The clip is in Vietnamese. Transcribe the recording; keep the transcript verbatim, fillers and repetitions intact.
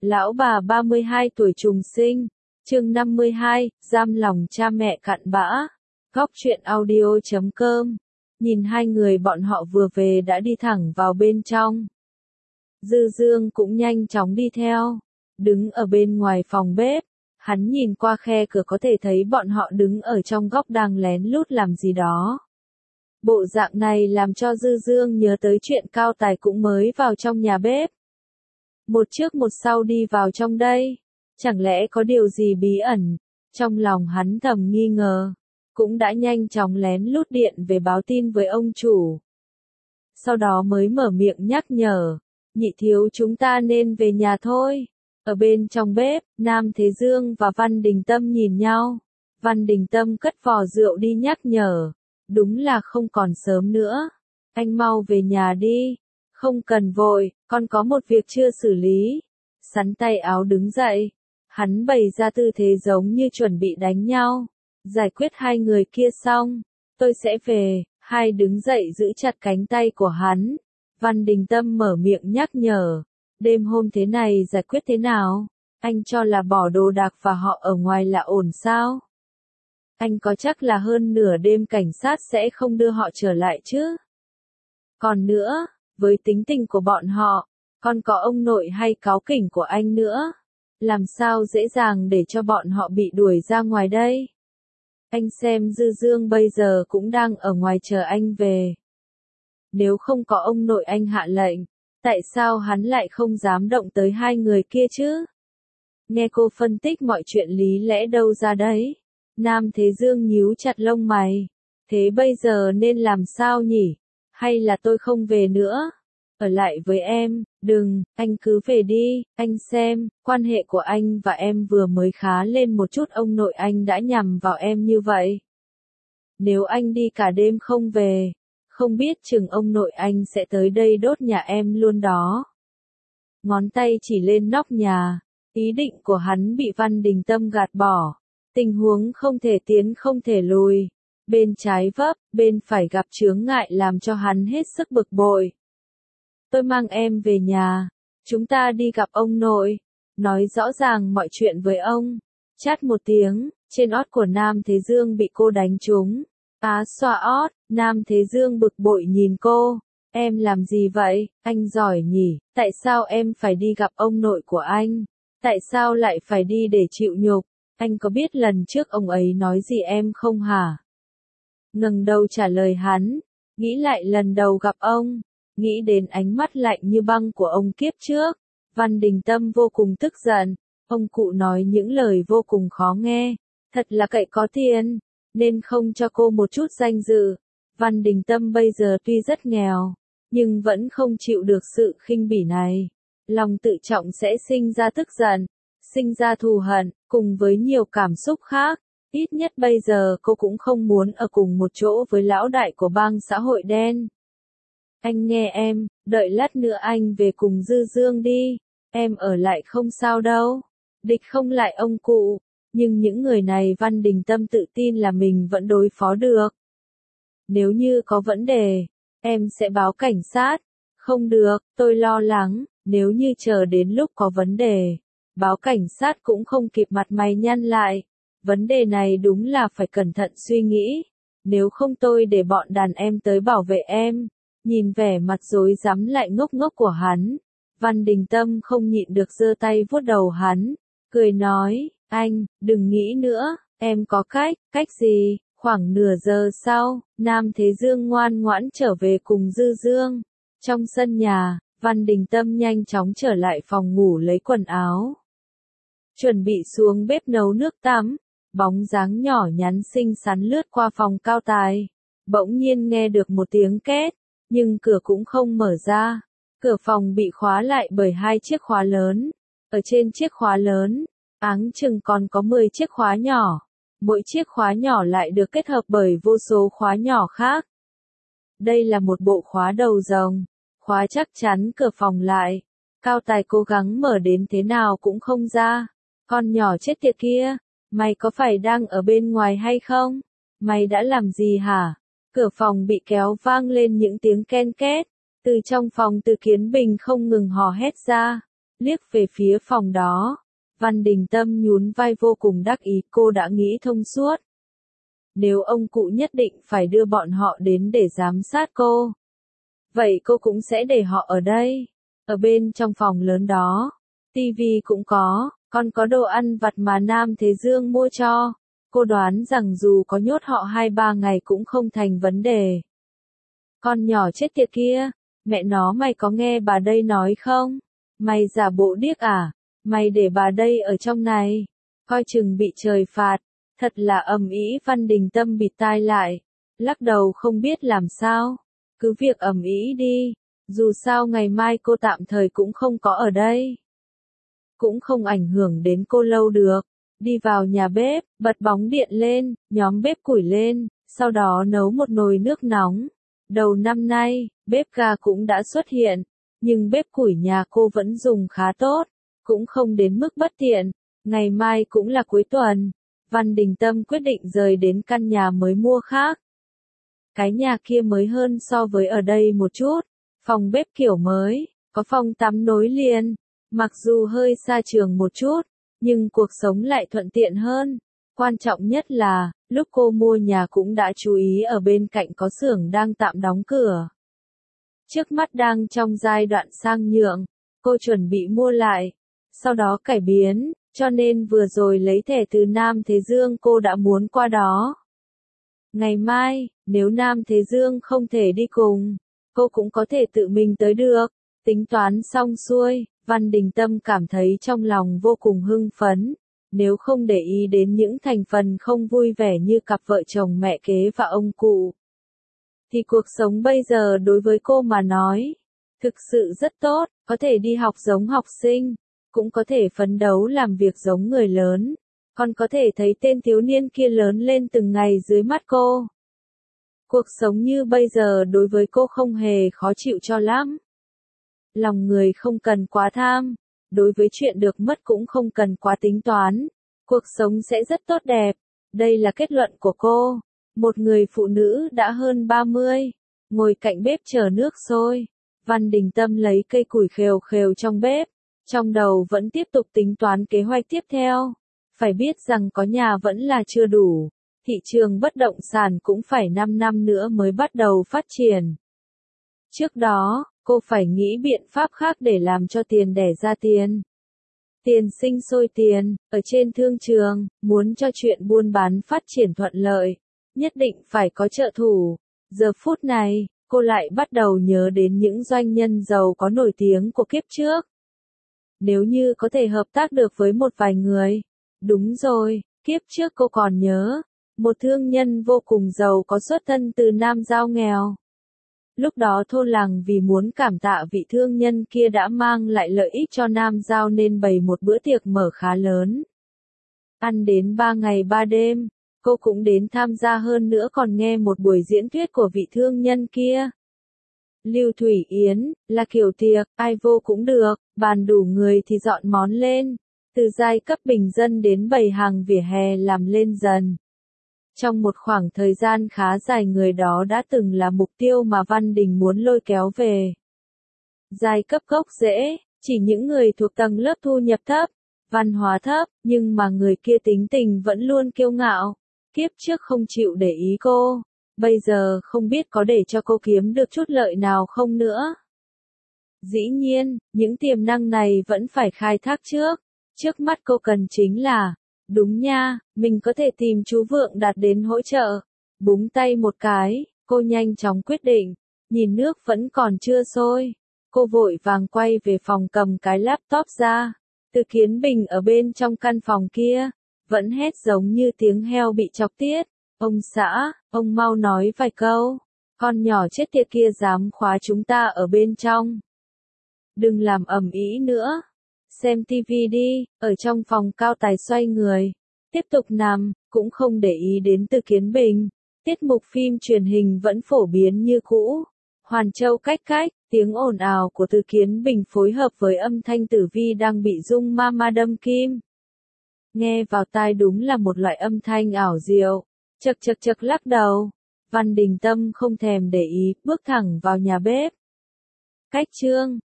Lão bà ba mươi hai tuổi trùng sinh, chương năm mươi hai, giam lòng cha mẹ cặn bã. Góc truyện audio chấm com. Nhìn hai người bọn họ vừa về đã đi thẳng vào bên trong. Dư Dương cũng nhanh chóng đi theo, đứng ở bên ngoài phòng bếp. Hắn nhìn qua khe cửa có thể thấy bọn họ đứng ở trong góc đang lén lút làm gì đó. Bộ dạng này làm cho Dư Dương nhớ tới chuyện Cao Tài cũng mới vào trong nhà bếp. Một trước một sau đi vào trong đây, chẳng lẽ có điều gì bí ẩn? Trong lòng hắn thầm nghi ngờ, cũng đã nhanh chóng lén lút điện về báo tin với ông chủ. Sau đó mới mở miệng nhắc nhở, nhị thiếu chúng ta nên về nhà thôi. Ở bên trong bếp, Nam Thế Dương và Văn Đình Tâm nhìn nhau. Văn Đình Tâm cất vò rượu đi nhắc nhở, đúng là không còn sớm nữa. Anh mau về nhà đi, không cần vội, con có một việc chưa xử lý. Sắn tay áo đứng dậy, hắn bày ra tư thế giống như chuẩn bị đánh nhau. Giải quyết hai người kia xong, tôi sẽ về. Hai đứng dậy giữ chặt cánh tay của hắn. Văn Đình Tâm mở miệng nhắc nhở, đêm hôm thế này giải quyết thế nào? Anh cho là bỏ đồ đạc và họ ở ngoài là ổn sao? Anh có chắc là hơn nửa đêm cảnh sát sẽ không đưa họ trở lại chứ? Còn nữa, với tính tình của bọn họ, còn có ông nội hay cáu kỉnh của anh nữa, làm sao dễ dàng để cho bọn họ bị đuổi ra ngoài đây? Anh xem Dư Dương bây giờ cũng đang ở ngoài chờ anh về. Nếu không có ông nội anh hạ lệnh, tại sao hắn lại không dám động tới hai người kia chứ? Nghe cô phân tích mọi chuyện lý lẽ đâu ra đấy. Nam Thế Dương nhíu chặt lông mày. Thế bây giờ nên làm sao nhỉ? Hay là tôi không về nữa? Ở lại với em, đừng, anh cứ về đi, anh xem, quan hệ của anh và em vừa mới khá lên một chút ông nội anh đã nhằm vào em như vậy. Nếu anh đi cả đêm không về, không biết chừng ông nội anh sẽ tới đây đốt nhà em luôn đó. Ngón tay chỉ lên nóc nhà, ý định của hắn bị Văn Đình Tâm gạt bỏ. Tình huống không thể tiến không thể lùi. Bên trái vấp, bên phải gặp chướng ngại làm cho hắn hết sức bực bội. Tôi mang em về nhà, chúng ta đi gặp ông nội, nói rõ ràng mọi chuyện với ông. Chát một tiếng, trên ót của Nam Thế Dương bị cô đánh trúng. Á xoa ót, Nam Thế Dương bực bội nhìn cô. Em làm gì vậy, anh giỏi nhỉ, tại sao em phải đi gặp ông nội của anh? Tại sao lại phải đi để chịu nhục? Anh có biết lần trước ông ấy nói gì em không hả? Ngẩng đầu trả lời hắn, nghĩ lại lần đầu gặp ông, nghĩ đến ánh mắt lạnh như băng của ông kiếp trước. Văn Đình Tâm vô cùng tức giận, ông cụ nói những lời vô cùng khó nghe, thật là cậy có tiền, nên không cho cô một chút danh dự. Văn Đình Tâm bây giờ tuy rất nghèo, nhưng vẫn không chịu được sự khinh bỉ này. Lòng tự trọng sẽ sinh ra tức giận, sinh ra thù hận, cùng với nhiều cảm xúc khác. Ít nhất bây giờ cô cũng không muốn ở cùng một chỗ với lão đại của bang xã hội đen. Anh nghe em, đợi lát nữa anh về cùng Dư Dương đi, em ở lại không sao đâu. Địch không lại ông cụ, nhưng những người này Văn Đình Tâm tự tin là mình vẫn đối phó được. Nếu như có vấn đề, em sẽ báo cảnh sát. Không được, tôi lo lắng, nếu như chờ đến lúc có vấn đề, báo cảnh sát cũng không kịp mặt mày nhăn lại. Vấn đề này đúng là phải cẩn thận suy nghĩ, nếu không tôi để bọn đàn em tới bảo vệ em. Nhìn vẻ mặt rối rắm lại ngốc ngốc của hắn, Văn Đình Tâm không nhịn được giơ tay vuốt đầu hắn, cười nói, anh, đừng nghĩ nữa, em có cách. Cách gì? Khoảng nửa giờ sau, Nam Thế Dương ngoan ngoãn trở về cùng Dư Dương. Trong sân nhà, Văn Đình Tâm nhanh chóng trở lại phòng ngủ lấy quần áo, chuẩn bị xuống bếp nấu nước tắm. Bóng dáng nhỏ nhắn xinh xắn lướt qua phòng Cao Tài, bỗng nhiên nghe được một tiếng két, nhưng cửa cũng không mở ra. Cửa phòng bị khóa lại bởi hai chiếc khóa lớn. Ở trên chiếc khóa lớn, áng chừng còn có mười chiếc khóa nhỏ. Mỗi chiếc khóa nhỏ lại được kết hợp bởi vô số khóa nhỏ khác. Đây là một bộ khóa đầu rồng, khóa chắc chắn cửa phòng lại. Cao Tài cố gắng mở đến thế nào cũng không ra. Con nhỏ chết tiệt kia, mày có phải đang ở bên ngoài hay không? Mày đã làm gì hả? Cửa phòng bị kéo vang lên những tiếng ken két. Từ trong phòng Từ Kiến Bình không ngừng hò hét ra. liếc về phía phòng đó. Văn Đình Tâm nhún vai vô cùng đắc ý, cô đã nghĩ thông suốt. Nếu ông cụ nhất định phải đưa bọn họ đến để giám sát cô, vậy cô cũng sẽ để họ ở đây. Ở bên trong phòng lớn đó, tivi cũng có, còn có đồ ăn vặt mà Nam Thế Dương mua cho. Cô đoán rằng dù có nhốt họ hai ba ngày cũng không thành vấn đề. Con nhỏ chết tiệt kia, mẹ nó mày có nghe bà đây nói không? Mày giả bộ điếc à? Mày để bà đây ở trong này, coi chừng bị trời phạt. Thật là ầm ĩ. Văn Đình Tâm bịt tai lại, lắc đầu không biết làm sao. Cứ việc ầm ĩ đi, dù sao ngày mai cô tạm thời cũng không có ở đây. Cũng không ảnh hưởng đến cô lâu được. Đi vào nhà bếp, bật bóng điện lên, nhóm bếp củi lên, sau đó nấu một nồi nước nóng. Đầu năm nay, bếp ga cũng đã xuất hiện, nhưng bếp củi nhà cô vẫn dùng khá tốt, cũng không đến mức bất tiện. Ngày mai cũng là cuối tuần, Văn Đình Tâm quyết định rời đến căn nhà mới mua khác. Cái nhà kia mới hơn so với ở đây một chút, phòng bếp kiểu mới, có phòng tắm nối liền, mặc dù hơi xa trường một chút, nhưng cuộc sống lại thuận tiện hơn. Quan trọng nhất là, lúc cô mua nhà cũng đã chú ý ở bên cạnh có xưởng đang tạm đóng cửa. Trước mắt đang trong giai đoạn sang nhượng, cô chuẩn bị mua lại, sau đó cải biến, cho nên vừa rồi lấy thẻ từ Nam Thế Dương cô đã muốn qua đó. Ngày mai, nếu Nam Thế Dương không thể đi cùng, cô cũng có thể tự mình tới được. Tính toán xong xuôi, Văn Đình Tâm cảm thấy trong lòng vô cùng hưng phấn. Nếu không để ý đến những thành phần không vui vẻ như cặp vợ chồng mẹ kế và ông cụ, thì cuộc sống bây giờ đối với cô mà nói, thực sự rất tốt, có thể đi học giống học sinh, cũng có thể phấn đấu làm việc giống người lớn, còn có thể thấy tên thiếu niên kia lớn lên từng ngày dưới mắt cô. Cuộc sống như bây giờ đối với cô không hề khó chịu cho lắm. Lòng người không cần quá tham, đối với chuyện được mất cũng không cần quá tính toán, cuộc sống sẽ rất tốt đẹp. Đây là kết luận của cô, một người phụ nữ đã hơn ba mươi, ngồi cạnh bếp chờ nước sôi. Văn Đình Tâm lấy cây củi khều khều trong bếp, trong đầu vẫn tiếp tục tính toán kế hoạch tiếp theo. Phải biết rằng có nhà vẫn là chưa đủ, thị trường bất động sản cũng phải năm năm nữa mới bắt đầu phát triển. Trước đó, cô phải nghĩ biện pháp khác để làm cho tiền đẻ ra tiền. Tiền sinh sôi tiền, ở trên thương trường, muốn cho chuyện buôn bán phát triển thuận lợi, nhất định phải có trợ thủ. Giờ phút này, cô lại bắt đầu nhớ đến những doanh nhân giàu có nổi tiếng của kiếp trước. Nếu như có thể hợp tác được với một vài người. Đúng rồi, kiếp trước cô còn nhớ, một thương nhân vô cùng giàu có xuất thân từ Nam Giao nghèo. Lúc đó thôn làng vì muốn cảm tạ vị thương nhân kia đã mang lại lợi ích cho Nam Giao nên bày một bữa tiệc mở khá lớn. Ăn đến ba ngày ba đêm, cô cũng đến tham gia hơn nữa còn nghe một buổi diễn thuyết của vị thương nhân kia. Lưu Thủy Yến, là kiểu tiệc, ai vô cũng được, bàn đủ người thì dọn món lên, từ giai cấp bình dân đến bày hàng vỉa hè làm lên dần. Trong một khoảng thời gian khá dài người đó đã từng là mục tiêu mà Văn Đình muốn lôi kéo về. Giai cấp gốc rễ, chỉ những người thuộc tầng lớp thu nhập thấp, văn hóa thấp, nhưng mà người kia tính tình vẫn luôn kiêu ngạo, kiếp trước không chịu để ý cô, bây giờ không biết có để cho cô kiếm được chút lợi nào không nữa. Dĩ nhiên, những tiềm năng này vẫn phải khai thác trước, trước mắt cô cần chính là, đúng nha, mình có thể tìm chú Vượng Đạt đến hỗ trợ. Búng tay một cái, cô nhanh chóng quyết định, nhìn nước vẫn còn chưa sôi. Cô vội vàng quay về phòng cầm cái laptop ra. Từ Kiến Bình ở bên trong căn phòng kia, vẫn hét giống như tiếng heo bị chọc tiết. Ông xã, ông mau nói vài câu. Con nhỏ chết tiệt kia dám khóa chúng ta ở bên trong. Đừng làm ầm ĩ nữa. Xem tivi đi, ở trong phòng Cao Tài xoay người, tiếp tục nằm, cũng không để ý đến Từ Kiến Bình. Tiết mục phim truyền hình vẫn phổ biến như cũ. Hoàn Châu cách cách, tiếng ồn ào của Từ Kiến Bình phối hợp với âm thanh Tử Vi đang bị rung ma ma đâm kim. Nghe vào tai đúng là một loại âm thanh ảo diệu. Chật chật chật lắc đầu. Văn Đình Tâm không thèm để ý, bước thẳng vào nhà bếp. Cách chương